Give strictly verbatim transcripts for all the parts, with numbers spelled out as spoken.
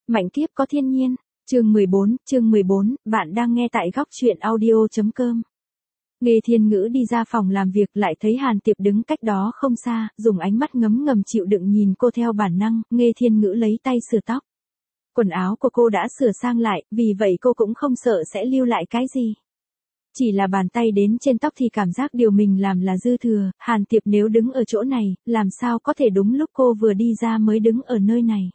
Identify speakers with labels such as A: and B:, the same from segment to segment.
A: Mạnh kiếp có thiên nhiên. Chương mười bốn, chương mười bốn, bạn đang nghe tại góc truyện audio.com. Nghê Thiên Ngữ đi ra phòng làm việc lại thấy Hàn Tiệp đứng cách đó không xa, dùng ánh mắt ngấm ngầm chịu đựng nhìn cô theo bản năng. Nghê Thiên Ngữ lấy tay sửa tóc. Quần áo của cô đã sửa sang lại, vì vậy cô cũng không sợ sẽ lưu lại cái gì. Chỉ là bàn tay đến trên tóc thì cảm giác điều mình làm là dư thừa. Hàn Tiệp nếu đứng ở chỗ này, làm sao có thể đúng lúc cô vừa đi ra mới đứng ở nơi này.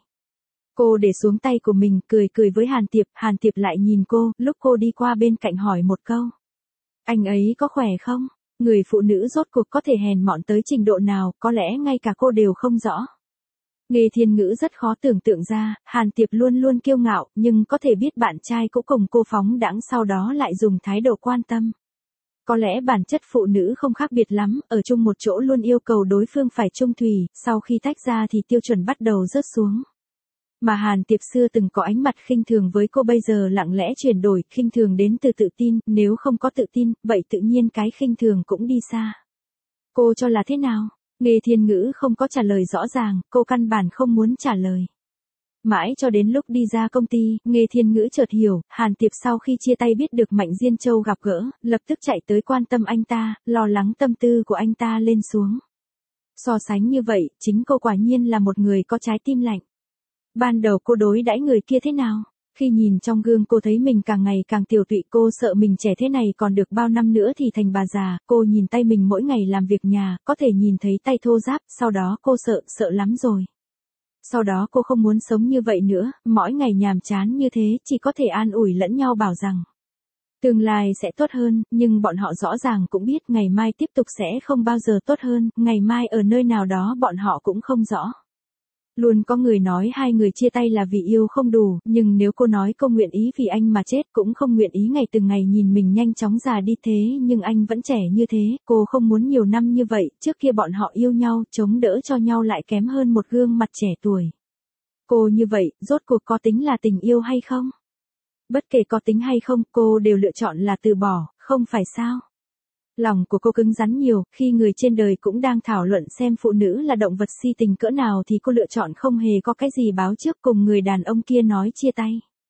A: Cô để xuống tay của mình, cười cười với Hàn Tiệp, Hàn Tiệp lại nhìn cô, lúc cô đi qua bên cạnh hỏi một câu. Anh ấy có khỏe không? Người phụ nữ rốt cuộc có thể hèn mọn tới trình độ nào, có lẽ ngay cả cô đều không rõ. Nghê Thiên Ngữ rất khó tưởng tượng ra, Hàn Tiệp luôn luôn kiêu ngạo, nhưng có thể biết bạn trai cũng cùng cô phóng đãng sau đó lại dùng thái độ quan tâm. Có lẽ bản chất phụ nữ không khác biệt lắm, ở chung một chỗ luôn yêu cầu đối phương phải trung thủy, sau khi tách ra thì tiêu chuẩn bắt đầu rớt xuống. Mà Hàn Tiệp xưa từng có ánh mặt khinh thường với cô bây giờ lặng lẽ chuyển đổi, khinh thường đến từ tự tin, nếu không có tự tin, vậy tự nhiên cái khinh thường cũng đi xa. Cô cho là thế nào? Nghê Thiên Ngữ không có trả lời rõ ràng, cô căn bản không muốn trả lời. Mãi cho đến lúc đi ra công ty, Nghê Thiên Ngữ chợt hiểu, Hàn Tiệp sau khi chia tay biết được Mạnh Diên Châu gặp gỡ, lập tức chạy tới quan tâm anh ta, lo lắng tâm tư của anh ta lên xuống. So sánh như vậy, chính cô quả nhiên là một người có trái tim lạnh. Ban đầu cô đối đãi người kia thế nào? Khi nhìn trong gương cô thấy mình càng ngày càng tiểu tụy, cô sợ mình trẻ thế này còn được bao năm nữa thì thành bà già, cô nhìn tay mình mỗi ngày làm việc nhà, có thể nhìn thấy tay thô ráp, sau đó cô sợ, sợ lắm rồi. Sau đó cô không muốn sống như vậy nữa, mỗi ngày nhàm chán như thế, chỉ có thể an ủi lẫn nhau bảo rằng tương lai sẽ tốt hơn, nhưng bọn họ rõ ràng cũng biết ngày mai tiếp tục sẽ không bao giờ tốt hơn, ngày mai ở nơi nào đó bọn họ cũng không rõ. Luôn có người nói hai người chia tay là vì yêu không đủ, nhưng nếu cô nói cô nguyện ý vì anh mà chết cũng không nguyện ý ngày từng ngày nhìn mình nhanh chóng già đi thế nhưng anh vẫn trẻ như thế, cô không muốn nhiều năm như vậy, trước kia bọn họ yêu nhau, chống đỡ cho nhau lại kém hơn một gương mặt trẻ tuổi. Cô như vậy, rốt cuộc có tính là tình yêu hay không? Bất kể có tính hay không, cô đều lựa chọn là từ bỏ, không phải sao? Lòng của cô cứng rắn nhiều, khi người trên đời cũng đang thảo luận xem phụ nữ là động vật si tình cỡ nào thì cô lựa chọn không hề có cái gì báo trước cùng người đàn ông kia nói chia tay.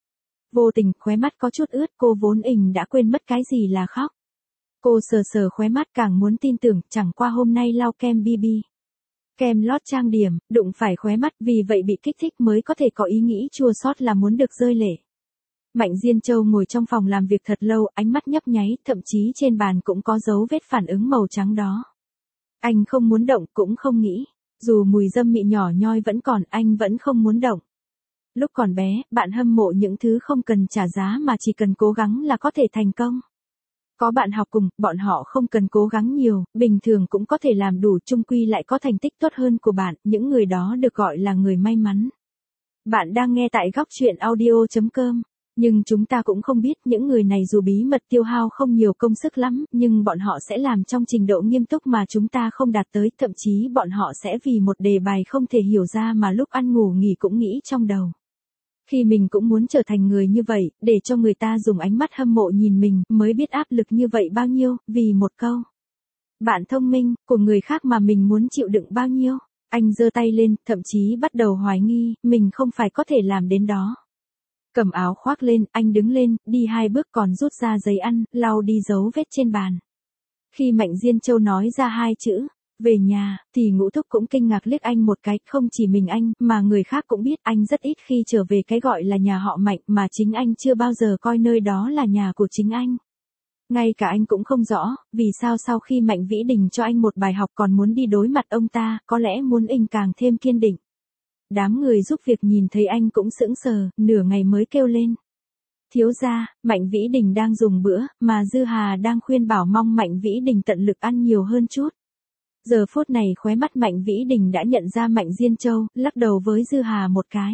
A: Vô tình, khóe mắt có chút ướt, cô vốn ình đã quên mất cái gì là khóc. Cô sờ sờ khóe mắt càng muốn tin tưởng, chẳng qua hôm nay lau kem bê bê. Kem lót trang điểm, đụng phải khóe mắt vì vậy bị kích thích mới có thể có ý nghĩ chua xót là muốn được rơi lệ. Mạnh Diên Châu ngồi trong phòng làm việc thật lâu, ánh mắt nhấp nháy, thậm chí trên bàn cũng có dấu vết phản ứng màu trắng đó. Anh không muốn động, cũng không nghĩ. Dù mùi dâm mị nhỏ nhoi vẫn còn, anh vẫn không muốn động. Lúc còn bé, bạn hâm mộ những thứ không cần trả giá mà chỉ cần cố gắng là có thể thành công. Có bạn học cùng, bọn họ không cần cố gắng nhiều, bình thường cũng có thể làm đủ, chung quy lại có thành tích tốt hơn của bạn, những người đó được gọi là người may mắn. Bạn đang nghe tại góc truyện audio.com. Nhưng chúng ta cũng không biết những người này dù bí mật tiêu hao không nhiều công sức lắm, nhưng bọn họ sẽ làm trong trình độ nghiêm túc mà chúng ta không đạt tới, thậm chí bọn họ sẽ vì một đề bài không thể hiểu ra mà lúc ăn ngủ nghỉ cũng nghĩ trong đầu. Khi mình cũng muốn trở thành người như vậy, để cho người ta dùng ánh mắt hâm mộ nhìn mình, mới biết áp lực như vậy bao nhiêu, vì một câu. Bạn thông minh, của người khác mà mình muốn chịu đựng bao nhiêu. Anh giơ tay lên, thậm chí bắt đầu hoài nghi, mình không phải có thể làm đến đó. Cầm áo khoác lên, anh đứng lên, đi hai bước còn rút ra giấy ăn, lau đi dấu vết trên bàn. Khi Mạnh Diên Châu nói ra hai chữ, về nhà, thì Ngũ Thúc cũng kinh ngạc liếc anh một cái, không chỉ mình anh, mà người khác cũng biết anh rất ít khi trở về cái gọi là nhà họ Mạnh mà chính anh chưa bao giờ coi nơi đó là nhà của chính anh. Ngay cả anh cũng không rõ, vì sao sau khi Mạnh Vĩ Đình cho anh một bài học còn muốn đi đối mặt ông ta, có lẽ muốn anh càng thêm kiên định. Đám người giúp việc nhìn thấy anh cũng sững sờ, nửa ngày mới kêu lên. Thiếu gia, Mạnh Vĩ Đình đang dùng bữa, mà Dư Hà đang khuyên bảo mong Mạnh Vĩ Đình tận lực ăn nhiều hơn chút. Giờ phút này khóe mắt Mạnh Vĩ Đình đã nhận ra Mạnh Diên Châu, lắc đầu với Dư Hà một cái.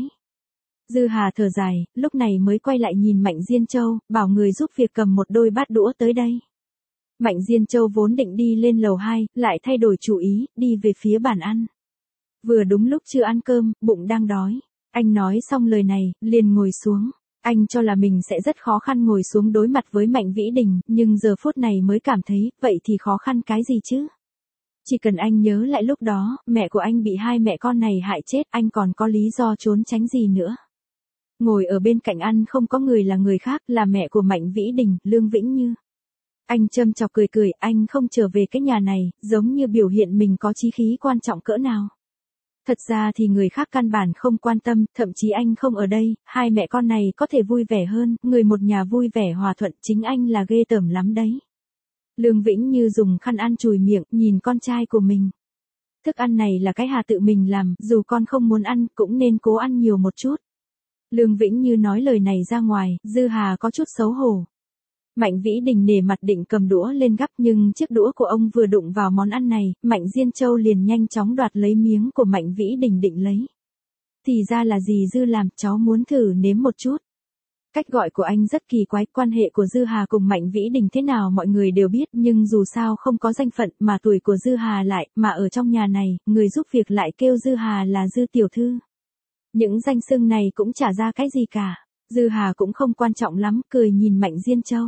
A: Dư Hà thở dài, lúc này mới quay lại nhìn Mạnh Diên Châu, bảo người giúp việc cầm một đôi bát đũa tới đây. Mạnh Diên Châu vốn định đi lên lầu hai, lại thay đổi chủ ý, đi về phía bàn ăn. Vừa đúng lúc chưa ăn cơm, bụng đang đói. Anh nói xong lời này, liền ngồi xuống. Anh cho là mình sẽ rất khó khăn ngồi xuống đối mặt với Mạnh Vĩ Đình, nhưng giờ phút này mới cảm thấy, vậy thì khó khăn cái gì chứ? Chỉ cần anh nhớ lại lúc đó, mẹ của anh bị hai mẹ con này hại chết, anh còn có lý do trốn tránh gì nữa. Ngồi ở bên cạnh ăn không có người là người khác, là mẹ của Mạnh Vĩ Đình, Lương Vĩnh Như. Anh châm chọc cười cười, anh không trở về cái nhà này, giống như biểu hiện mình có chí khí quan trọng cỡ nào. Thật ra thì người khác căn bản không quan tâm, thậm chí anh không ở đây, hai mẹ con này có thể vui vẻ hơn, người một nhà vui vẻ hòa thuận, chính anh là ghê tởm lắm đấy. Lương Vĩnh Như dùng khăn ăn chùi miệng, nhìn con trai của mình. Thức ăn này là cái Hà tự mình làm, dù con không muốn ăn, cũng nên cố ăn nhiều một chút. Lương Vĩnh Như nói lời này ra ngoài, Dư Hà có chút xấu hổ. Mạnh Vĩ Đình nể mặt định cầm đũa lên gắp, nhưng chiếc đũa của ông vừa đụng vào món ăn này, Mạnh Diên Châu liền nhanh chóng đoạt lấy miếng của Mạnh Vĩ Đình định lấy. Thì ra là dì Dư làm, cháu muốn thử nếm một chút. Cách gọi của anh rất kỳ quái, quan hệ của Dư Hà cùng Mạnh Vĩ Đình thế nào mọi người đều biết, nhưng dù sao không có danh phận mà tuổi của Dư Hà lại, mà ở trong nhà này, người giúp việc lại kêu Dư Hà là Dư tiểu thư. Những danh xưng này cũng chả ra cái gì cả. Dư Hà cũng không quan trọng lắm, cười nhìn Mạnh Diên Châu.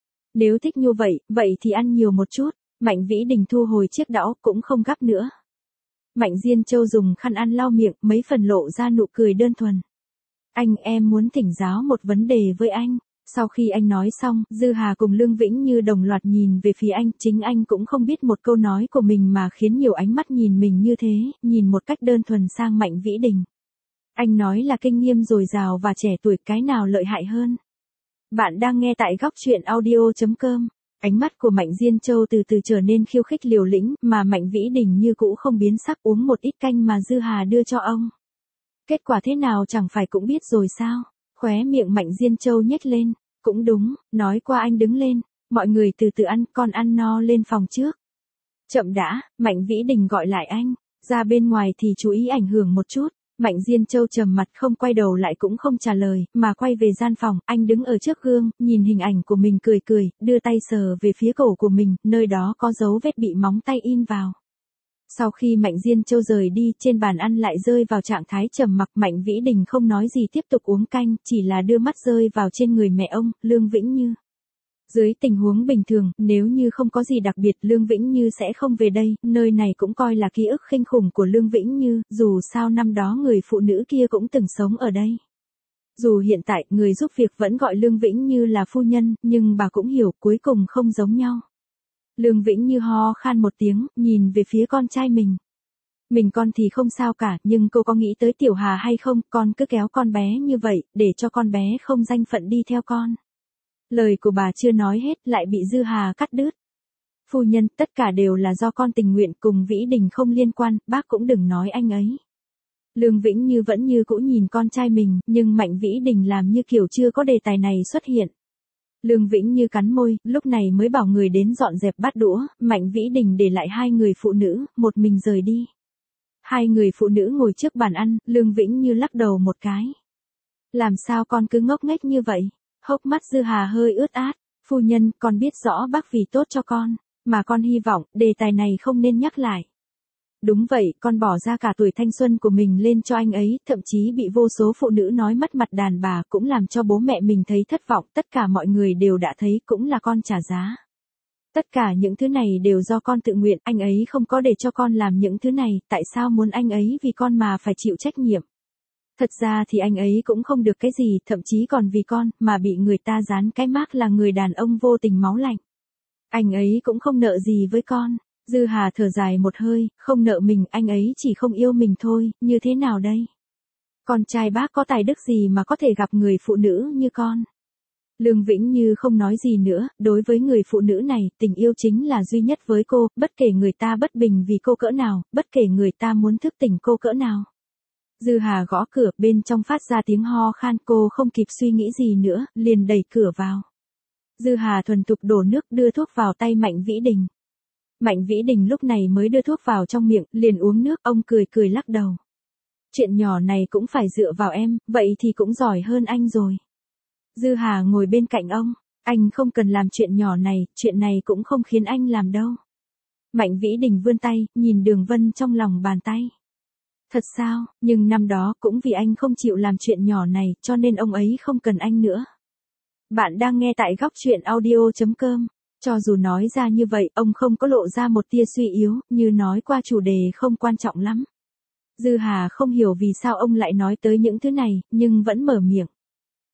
A: Nếu thích như vậy, vậy thì ăn nhiều một chút. Mạnh Vĩ Đình thu hồi chiếc đũa, cũng không gắp nữa. Mạnh Diên Châu dùng khăn ăn lau miệng, mấy phần lộ ra nụ cười đơn thuần. Anh, em muốn thỉnh giáo một vấn đề với anh. Sau khi anh nói xong, Dư Hà cùng Lương Vĩnh Như đồng loạt nhìn về phía anh, chính anh cũng không biết một câu nói của mình mà khiến nhiều ánh mắt nhìn mình như thế, nhìn một cách đơn thuần sang Mạnh Vĩ Đình. Anh nói là kinh nghiệm dồi dào và trẻ tuổi, cái nào lợi hại hơn? Bạn đang nghe tại góc truyện audio chấm com. Ánh mắt của Mạnh Diên Châu từ từ trở nên khiêu khích liều lĩnh, mà Mạnh Vĩ Đình như cũ không biến sắc, uống một ít canh mà Dư Hà đưa cho ông. Kết quả thế nào chẳng phải cũng biết rồi sao? Khóe miệng Mạnh Diên Châu nhếch lên. Cũng đúng, nói qua anh đứng lên. Mọi người từ từ ăn, con ăn no lên phòng trước. Chậm đã, Mạnh Vĩ Đình gọi lại anh. Ra bên ngoài thì chú ý ảnh hưởng một chút. Mạnh Diên Châu trầm mặt không quay đầu lại cũng không trả lời, mà quay về gian phòng, anh đứng ở trước gương, nhìn hình ảnh của mình cười cười, đưa tay sờ về phía cổ của mình, nơi đó có dấu vết bị móng tay in vào. Sau khi Mạnh Diên Châu rời đi, trên bàn ăn lại rơi vào trạng thái trầm mặc, Mạnh Vĩ Đình không nói gì tiếp tục uống canh, chỉ là đưa mắt rơi vào trên người mẹ ông, Lương Vĩnh Như. Dưới tình huống bình thường, nếu như không có gì đặc biệt, Lương Vĩnh Như sẽ không về đây, nơi này cũng coi là ký ức khinh khủng của Lương Vĩnh Như, dù sao năm đó người phụ nữ kia cũng từng sống ở đây. Dù hiện tại, người giúp việc vẫn gọi Lương Vĩnh Như là phu nhân, nhưng bà cũng hiểu, cuối cùng không giống nhau. Lương Vĩnh Như ho khan một tiếng, nhìn về phía con trai mình. Mình con thì không sao cả, nhưng cô có nghĩ tới Tiểu Hà hay không, con cứ kéo con bé như vậy, để cho con bé không danh phận đi theo con. Lời của bà chưa nói hết, lại bị Dư Hà cắt đứt. Phu nhân, tất cả đều là do con tình nguyện, cùng Vĩ Đình không liên quan, bác cũng đừng nói anh ấy. Lương Vĩnh Như vẫn như cũ nhìn con trai mình, nhưng Mạnh Vĩ Đình làm như kiểu chưa có đề tài này xuất hiện. Lương Vĩnh Như cắn môi, lúc này mới bảo người đến dọn dẹp bát đũa, Mạnh Vĩ Đình để lại hai người phụ nữ, một mình rời đi. Hai người phụ nữ ngồi trước bàn ăn, Lương Vĩnh Như lắc đầu một cái. Làm sao con cứ ngốc nghếch như vậy? Hốc mắt Dư Hà hơi ướt át. Phu nhân, con biết rõ bác vì tốt cho con, mà con hy vọng, đề tài này không nên nhắc lại. Đúng vậy, con bỏ ra cả tuổi thanh xuân của mình lên cho anh ấy, thậm chí bị vô số phụ nữ nói mất mặt đàn bà, cũng làm cho bố mẹ mình thấy thất vọng, tất cả mọi người đều đã thấy, cũng là con trả giá. Tất cả những thứ này đều do con tự nguyện, anh ấy không có để cho con làm những thứ này, tại sao muốn anh ấy vì con mà phải chịu trách nhiệm? Thật ra thì anh ấy cũng không được cái gì, thậm chí còn vì con, mà bị người ta dán cái mác là người đàn ông vô tình máu lạnh. Anh ấy cũng không nợ gì với con. Dư Hà thở dài một hơi, không nợ mình, anh ấy chỉ không yêu mình thôi, như thế nào đây? Con trai bác có tài đức gì mà có thể gặp người phụ nữ như con? Lương Vĩnh Như không nói gì nữa, đối với người phụ nữ này, tình yêu chính là duy nhất với cô, bất kể người ta bất bình vì cô cỡ nào, bất kể người ta muốn thức tỉnh cô cỡ nào. Dư Hà gõ cửa, bên trong phát ra tiếng ho khan, cô không kịp suy nghĩ gì nữa, liền đẩy cửa vào. Dư Hà thuần thục đổ nước đưa thuốc vào tay Mạnh Vĩ Đình. Mạnh Vĩ Đình lúc này mới đưa thuốc vào trong miệng, liền uống nước, ông cười cười lắc đầu. Chuyện nhỏ này cũng phải dựa vào em, vậy thì cũng giỏi hơn anh rồi. Dư Hà ngồi bên cạnh ông, anh không cần làm chuyện nhỏ này, chuyện này cũng không khiến anh làm đâu. Mạnh Vĩ Đình vươn tay, nhìn đường vân trong lòng bàn tay. Thật sao, nhưng năm đó cũng vì anh không chịu làm chuyện nhỏ này, cho nên ông ấy không cần anh nữa. Bạn đang nghe tại góc truyện audio chấm com. Cho dù nói ra như vậy, ông không có lộ ra một tia suy yếu, như nói qua chủ đề không quan trọng lắm. Dư Hà không hiểu vì sao ông lại nói tới những thứ này, nhưng vẫn mở miệng.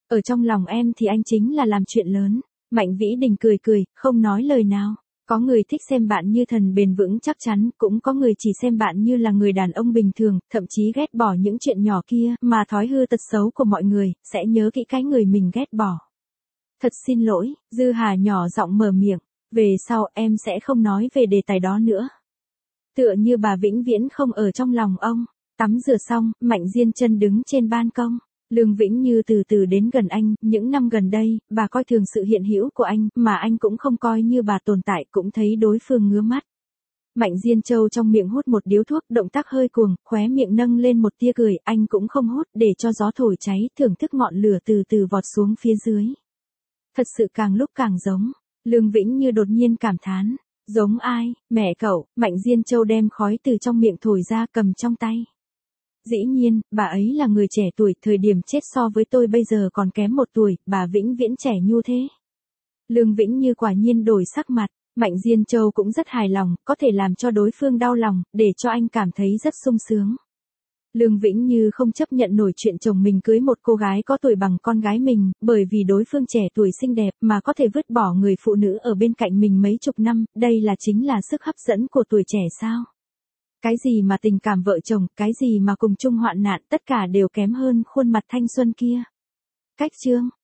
A: Ở trong lòng em thì anh chính là làm chuyện lớn. Mạnh Vĩ Đình cười cười, không nói lời nào. Có người thích xem bạn như thần bền vững chắc chắn, cũng có người chỉ xem bạn như là người đàn ông bình thường, thậm chí ghét bỏ những chuyện nhỏ kia, mà thói hư tật xấu của mọi người, sẽ nhớ kỹ cái người mình ghét bỏ. Thật xin lỗi, Dư Hà nhỏ giọng mở miệng, về sau em sẽ không nói về đề tài đó nữa. Tựa như bà vĩnh viễn không ở trong lòng ông. Tắm rửa xong, Mạnh Diên Chân đứng trên ban công. Lương Vĩnh Như từ từ đến gần anh, những năm gần đây, bà coi thường sự hiện hữu của anh, mà anh cũng không coi như bà tồn tại, cũng thấy đối phương ngứa mắt. Mạnh Diên Châu trong miệng hút một điếu thuốc, động tác hơi cuồng, khóe miệng nâng lên một tia cười, anh cũng không hút, để cho gió thổi cháy, thưởng thức ngọn lửa từ từ vọt xuống phía dưới. Thật sự càng lúc càng giống. Lương Vĩnh Như đột nhiên cảm thán, giống ai, mẹ cậu. Mạnh Diên Châu đem khói từ trong miệng thổi ra, cầm trong tay. Dĩ nhiên, bà ấy là người trẻ tuổi, thời điểm chết so với tôi bây giờ còn kém một tuổi, bà vĩnh viễn trẻ nhu thế. Lương Vĩnh Như quả nhiên đổi sắc mặt, Mạnh Diên Châu cũng rất hài lòng, có thể làm cho đối phương đau lòng, để cho anh cảm thấy rất sung sướng. Lương Vĩnh Như không chấp nhận nổi chuyện chồng mình cưới một cô gái có tuổi bằng con gái mình, bởi vì đối phương trẻ tuổi xinh đẹp mà có thể vứt bỏ người phụ nữ ở bên cạnh mình mấy chục năm, đây là chính là sức hấp dẫn của tuổi trẻ sao? Cái gì mà tình cảm vợ chồng, cái gì mà cùng chung hoạn nạn, tất cả đều kém hơn khuôn mặt thanh xuân kia. Cách chương